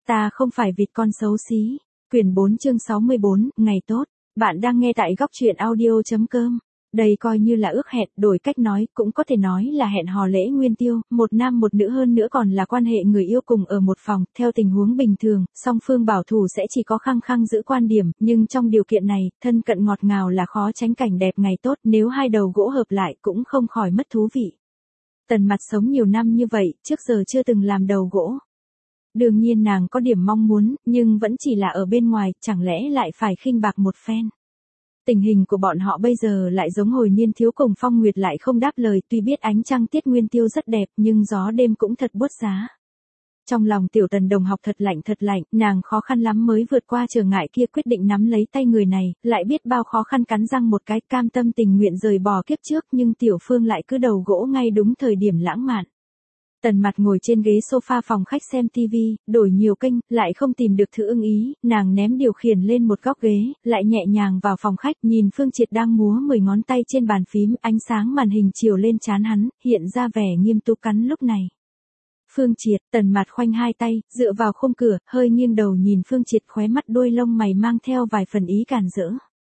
Ta không phải vịt con xấu xí. Quyển 4 chương 64, ngày tốt. Bạn đang nghe tại góc truyện audio.com. Đây coi như là ước hẹn, đổi cách nói, cũng có thể nói là hẹn hò lễ nguyên tiêu, một nam một nữ, hơn nữa còn là quan hệ người yêu cùng ở một phòng. Theo tình huống bình thường, song phương bảo thủ sẽ chỉ có khăng khăng giữ quan điểm, nhưng trong điều kiện này, thân cận ngọt ngào là khó tránh cảnh đẹp ngày tốt, nếu hai đầu gỗ hợp lại cũng không khỏi mất thú vị. Tần Mặt sống nhiều năm như vậy, trước giờ chưa từng làm đầu gỗ. Đương nhiên nàng có điểm mong muốn, nhưng vẫn chỉ là ở bên ngoài, chẳng lẽ lại phải khinh bạc một phen. Tình hình của bọn họ bây giờ lại giống hồi niên thiếu cùng Phong Nguyệt lại không đáp lời, tuy biết ánh trăng tiết nguyên tiêu rất đẹp nhưng gió đêm cũng thật buốt giá. Trong lòng Tiểu Tần Đồng học thật lạnh, nàng khó khăn lắm mới vượt qua trở ngại kia, quyết định nắm lấy tay người này, lại biết bao khó khăn, cắn răng một cái, cam tâm tình nguyện rời bỏ kiếp trước, nhưng Tiểu Phương lại cứ đầu gỗ ngay đúng thời điểm lãng mạn. Tần Mặt ngồi trên ghế sofa phòng khách xem tivi, đổi nhiều kênh, lại không tìm được thứ ưng ý, nàng ném điều khiển lên một góc ghế, lại nhẹ nhàng vào phòng khách, nhìn Phương Triệt đang múa 10 ngón tay trên bàn phím, ánh sáng màn hình chiếu lên trán hắn, hiện ra vẻ nghiêm túc cắn lúc này. Phương Triệt, Tần Mặt khoanh hai tay, dựa vào khung cửa, hơi nghiêng đầu nhìn Phương Triệt, khóe mắt đuôi lông mày mang theo vài phần ý càn rỡ.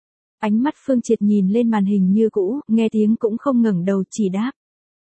Ánh mắt Phương Triệt nhìn lên màn hình như cũ, nghe tiếng cũng không ngẩng đầu, chỉ đáp.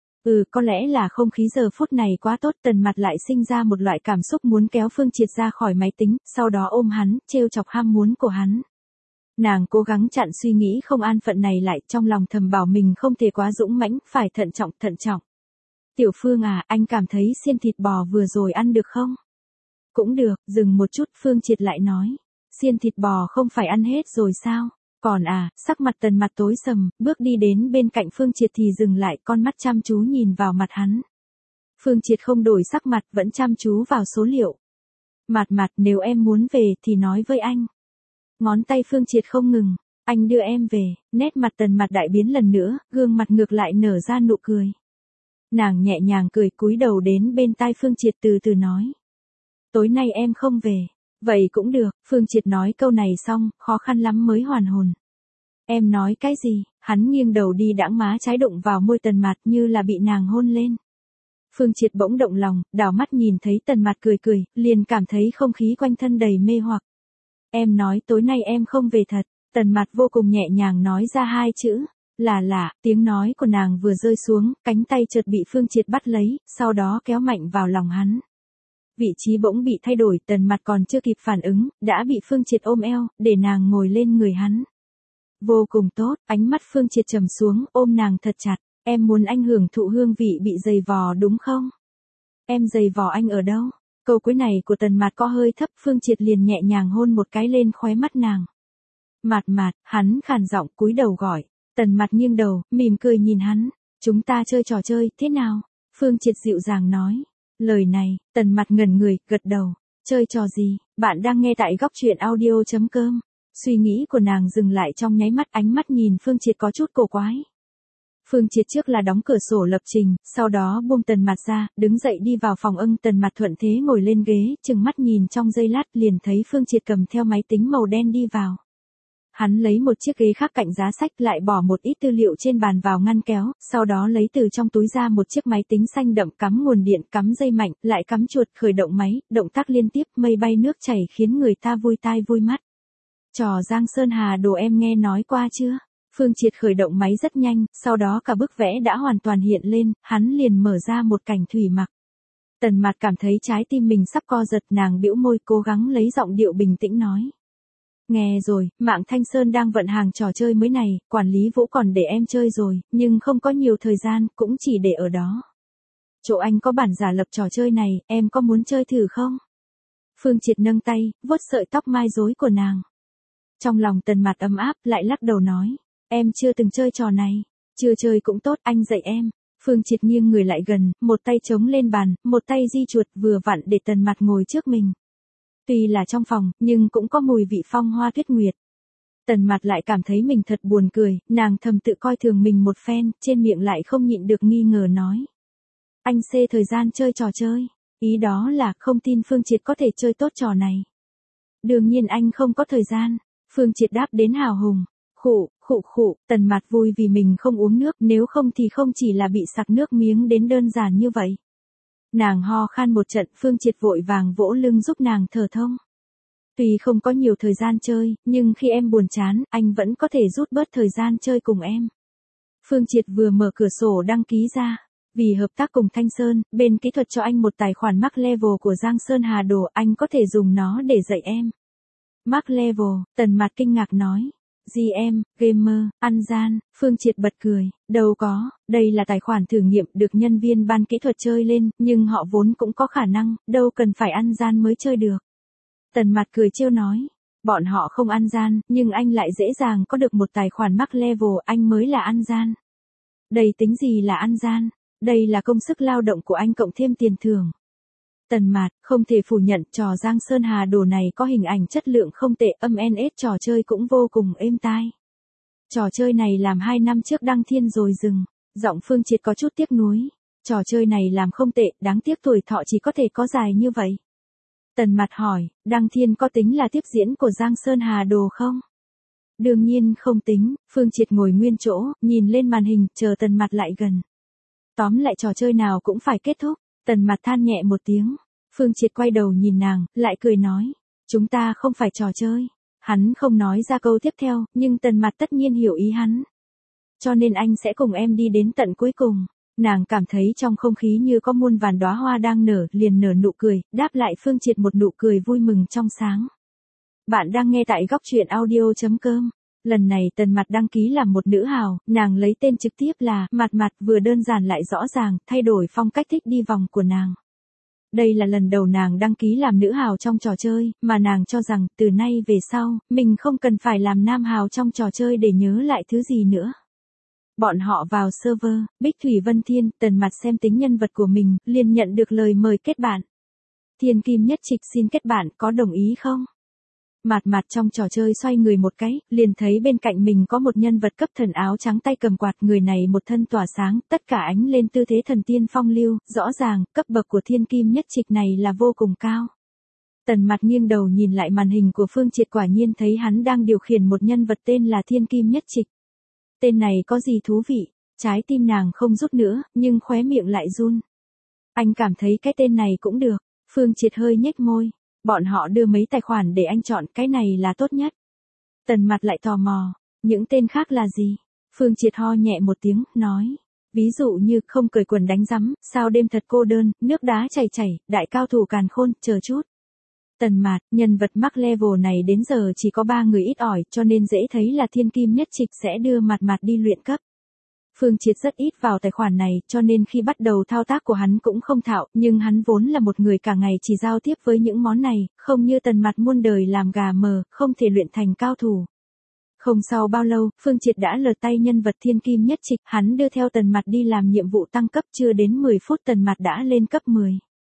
Có lẽ là không khí giờ phút này quá tốt. Tần Mặt lại sinh ra một loại cảm xúc muốn kéo Phương Triệt ra khỏi máy tính, sau đó ôm hắn, trêu chọc ham muốn của hắn. Nàng cố gắng chặn suy nghĩ không an phận này lại, trong lòng thầm bảo mình không thể quá dũng mãnh, phải thận trọng. Tiểu Phương à, anh cảm thấy xiên thịt bò vừa rồi ăn được không? Cũng được, dừng một chút, Phương Triệt lại nói. Xiên thịt bò không phải ăn hết rồi sao? Còn à, sắc mặt Tần Mặt tối sầm, bước đi đến bên cạnh Phương Triệt thì dừng lại, con mắt chăm chú nhìn vào mặt hắn. Phương Triệt không đổi sắc mặt, vẫn chăm chú vào số liệu. Mặt, nếu em muốn về thì nói với anh. Ngón tay Phương Triệt không ngừng, anh đưa em về. Nét mặt Tần Mặt đại biến lần nữa, gương mặt ngược lại nở ra nụ cười. Nàng nhẹ nhàng cười, cúi đầu đến bên tai Phương Triệt từ từ nói. Tối nay em không về. Vậy cũng được, Phương Triệt nói câu này xong, khó khăn lắm mới hoàn hồn. Em nói cái gì? Hắn nghiêng đầu đi, đãng má trái đụng vào môi Tần Mặt như là bị nàng hôn lên. Phương Triệt bỗng động lòng, đảo mắt nhìn thấy Tần Mặt cười, liền cảm thấy không khí quanh thân đầy mê hoặc. Em nói tối nay em không về thật. Tần Mặt vô cùng nhẹ nhàng nói ra hai chữ. Là, tiếng nói của nàng vừa rơi xuống, cánh tay chợt bị Phương Triệt bắt lấy, sau đó kéo mạnh vào lòng hắn. Vị trí bỗng bị thay đổi, Tần Mặt còn chưa kịp phản ứng, đã bị Phương Triệt ôm eo, để nàng ngồi lên người hắn. Vô cùng tốt, ánh mắt Phương Triệt trầm xuống, ôm nàng thật chặt. Em muốn anh hưởng thụ hương vị bị dày vò đúng không? Em dày vò anh ở đâu? Câu cuối này của Tần Mặt có hơi thấp, Phương Triệt liền nhẹ nhàng hôn một cái lên khóe mắt nàng. Mặt, hắn khàn giọng cúi đầu gọi. Tần Mặt nghiêng đầu, mỉm cười nhìn hắn. Chúng ta chơi trò chơi, thế nào? Phương Triệt dịu dàng nói. Lời này, Tần Mặt ngẩn người, gật đầu. Chơi trò gì? Bạn đang nghe tại góc truyện audio.com. Suy nghĩ của nàng dừng lại trong nháy mắt, ánh mắt nhìn Phương Triệt có chút cổ quái. Phương Triệt trước là đóng cửa sổ lập trình, sau đó buông Tần Mặt ra, đứng dậy đi vào phòng ưng. Tần Mặt thuận thế ngồi lên ghế, chừng mắt nhìn trong giây lát, liền thấy Phương Triệt cầm theo máy tính màu đen đi vào. Hắn lấy một chiếc ghế khác cạnh giá sách, lại bỏ một ít tư liệu trên bàn vào ngăn kéo, sau đó lấy từ trong túi ra một chiếc máy tính xanh đậm, cắm nguồn điện, cắm dây mạnh, lại cắm chuột, khởi động máy, động tác liên tiếp, mây bay nước chảy khiến người ta vui tai vui mắt. Trò Giang Sơn Hà Đồ em nghe nói qua chưa? Phương Triệt khởi động máy rất nhanh, sau đó cả bức vẽ đã hoàn toàn hiện lên, hắn liền mở ra một cảnh thủy mặc. Tần Mặt cảm thấy trái tim mình sắp co giật, nàng bĩu môi, cố gắng lấy giọng điệu bình tĩnh nói. Nghe rồi, mạng Thanh Sơn đang vận hàng trò chơi mới này, quản lý Vũ còn để em chơi rồi, nhưng không có nhiều thời gian, cũng chỉ để ở đó. Chỗ anh có bản giả lập trò chơi này, em có muốn chơi thử không? Phương Triệt nâng tay, vuốt sợi tóc mai rối của nàng. Trong lòng Tần Mặt ấm áp, lại lắc đầu nói. Em chưa từng chơi trò này. Chưa chơi cũng tốt, anh dạy em. Phương Triệt nghiêng người lại gần, một tay chống lên bàn, một tay di chuột, vừa vặn để Tần Mặt ngồi trước mình. Tuy là trong phòng, nhưng cũng có mùi vị phong hoa tuyết nguyệt. Tần Mặt lại cảm thấy mình thật buồn cười, nàng thầm tự coi thường mình một phen, trên miệng lại không nhịn được nghi ngờ nói. Anh xê thời gian chơi trò chơi. Ý đó là không tin Phương Triệt có thể chơi tốt trò này. Đương nhiên anh không có thời gian. Phương Triệt đáp đến hào hùng. Khụ, Tần Mặt vui vì mình không uống nước, nếu không thì không chỉ là bị sặc nước miếng đến đơn giản như vậy. Nàng ho khan một trận, Phương Triệt vội vàng vỗ lưng giúp nàng thở thông. Tuy không có nhiều thời gian chơi, nhưng khi em buồn chán, anh vẫn có thể rút bớt thời gian chơi cùng em. Phương Triệt vừa mở cửa sổ đăng ký ra. Vì hợp tác cùng Thanh Sơn, bên kỹ thuật cho anh một tài khoản Max Level của Giang Sơn Hà Đồ, anh có thể dùng nó để dạy em. Max Level, Tần Mạt kinh ngạc nói. GM, gamer, ăn gian, Phương Triệt bật cười, đâu có, đây là tài khoản thử nghiệm được nhân viên ban kỹ thuật chơi lên, nhưng họ vốn cũng có khả năng, đâu cần phải ăn gian mới chơi được. Tần Mạt cười trêu nói, bọn họ không ăn gian, nhưng anh lại dễ dàng có được một tài khoản Max Level, anh mới là ăn gian. Đây tính gì là ăn gian? Đây là công sức lao động của anh cộng thêm tiền thưởng. Tần Mạt, không thể phủ nhận trò Giang Sơn Hà Đồ này có hình ảnh chất lượng không tệ, âm NS trò chơi cũng vô cùng êm tai. Trò chơi này làm 2 năm trước đăng thiên rồi dừng. Giọng Phương Triệt có chút tiếc nuối. Trò chơi này làm không tệ, đáng tiếc tuổi thọ chỉ có thể có dài như vậy. Tần Mạt hỏi, đăng thiên có tính là tiếp diễn của Giang Sơn Hà Đồ không? Đương nhiên không tính, Phương Triệt ngồi nguyên chỗ, nhìn lên màn hình, chờ Tần Mạt lại gần. Tóm lại trò chơi nào cũng phải kết thúc. Tần Mạt than nhẹ một tiếng. Phương Triệt quay đầu nhìn nàng, lại cười nói. Chúng ta không phải trò chơi. Hắn không nói ra câu tiếp theo, nhưng Tần Mạt tất nhiên hiểu ý hắn. Cho nên anh sẽ cùng em đi đến tận cuối cùng. Nàng cảm thấy trong không khí như có muôn vàn đóa hoa đang nở, liền nở nụ cười, đáp lại Phương Triệt một nụ cười vui mừng trong sáng. Bạn đang nghe tại góc truyện audio.com. Lần này Tần Mạt đăng ký làm một nữ hào, nàng lấy tên trực tiếp là Mạt Mạt, vừa đơn giản lại rõ ràng, thay đổi phong cách thích đi vòng của nàng. Đây là lần đầu nàng đăng ký làm nữ hào trong trò chơi, mà nàng cho rằng từ nay về sau, mình không cần phải làm nam hào trong trò chơi để nhớ lại thứ gì nữa. Bọn họ vào server, Bích Thủy Vân Thiên, Tần Mạt xem tính nhân vật của mình, liền nhận được lời mời kết bạn. Thiên Kim Nhất Trịch xin kết bạn, có đồng ý không? Mạt Mạt trong trò chơi xoay người một cái, liền thấy bên cạnh mình có một nhân vật cấp thần áo trắng tay cầm quạt, người này một thân tỏa sáng, tất cả ánh lên tư thế thần tiên phong lưu, rõ ràng, cấp bậc của Thiên Kim Nhất Trịch này là vô cùng cao. Tần Mạt nghiêng đầu nhìn lại màn hình của Phương Triệt, quả nhiên thấy hắn đang điều khiển một nhân vật tên là Thiên Kim Nhất Trịch. Tên này có gì thú vị? Trái tim nàng không rút nữa, nhưng khóe miệng lại run. Anh cảm thấy cái tên này cũng được. Phương Triệt hơi nhếch môi. Bọn họ đưa mấy tài khoản để anh chọn, cái này là tốt nhất. Tần Mạt lại tò mò, những tên khác là gì? Phương Triệt ho nhẹ một tiếng, nói. Ví dụ như không cởi quần đánh rắm, sao đêm thật cô đơn, nước đá chảy chảy, đại cao thủ càn khôn, chờ chút. Tần Mạt, nhân vật Max Level này đến giờ chỉ có 3 người ít ỏi, cho nên dễ thấy là Thiên Kim Nhất Trịch sẽ đưa Mạt Mạt đi luyện cấp. Phương Triệt rất ít vào tài khoản này, cho nên khi bắt đầu thao tác của hắn cũng không thạo, nhưng hắn vốn là một người cả ngày chỉ giao tiếp với những món này, không như Tần Mạt muôn đời làm gà mờ, không thể luyện thành cao thủ. Không sau bao lâu, Phương Triệt đã lật tay nhân vật Thiên Kim Nhất Trịch, hắn đưa theo Tần Mạt đi làm nhiệm vụ tăng cấp, chưa đến 10 phút Tần Mạt đã lên cấp 10.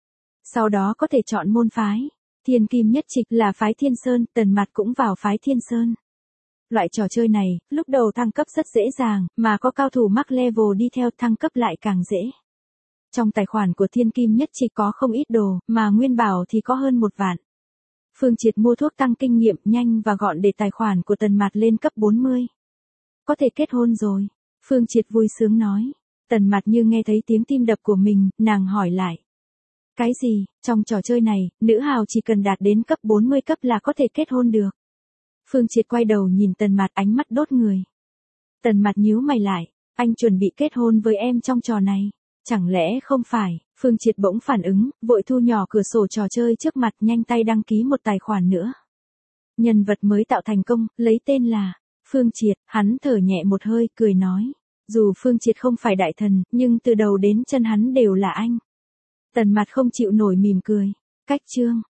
Sau đó có thể chọn môn phái. Thiên Kim Nhất Trịch là phái Thiên Sơn, Tần Mạt cũng vào phái Thiên Sơn. Loại trò chơi này, lúc đầu thăng cấp rất dễ dàng, mà có cao thủ Max Level đi theo thăng cấp lại càng dễ. Trong tài khoản của Thiên Kim Nhất Trịch có không ít đồ, mà nguyên bảo thì có hơn 1 vạn. Phương Triệt mua thuốc tăng kinh nghiệm nhanh và gọn để tài khoản của Tần Mạt lên cấp 40. Có thể kết hôn rồi. Phương Triệt vui sướng nói. Tần Mạt như nghe thấy tiếng tim đập của mình, nàng hỏi lại. Cái gì, trong trò chơi này, nữ hào chỉ cần đạt đến cấp 40 cấp là có thể kết hôn được. Phương Triệt quay đầu nhìn Tần Mạt, ánh mắt đốt người. Tần Mạt nhíu mày lại, anh chuẩn bị kết hôn với em trong trò này. Chẳng lẽ không phải? Phương Triệt bỗng phản ứng, vội thu nhỏ cửa sổ trò chơi trước mặt, nhanh tay đăng ký một tài khoản nữa. Nhân vật mới tạo thành công, lấy tên là Phương Triệt, hắn thở nhẹ một hơi, cười nói. Dù Phương Triệt không phải đại thần, nhưng từ đầu đến chân hắn đều là anh. Tần Mạt không chịu nổi mỉm cười. Cách chương.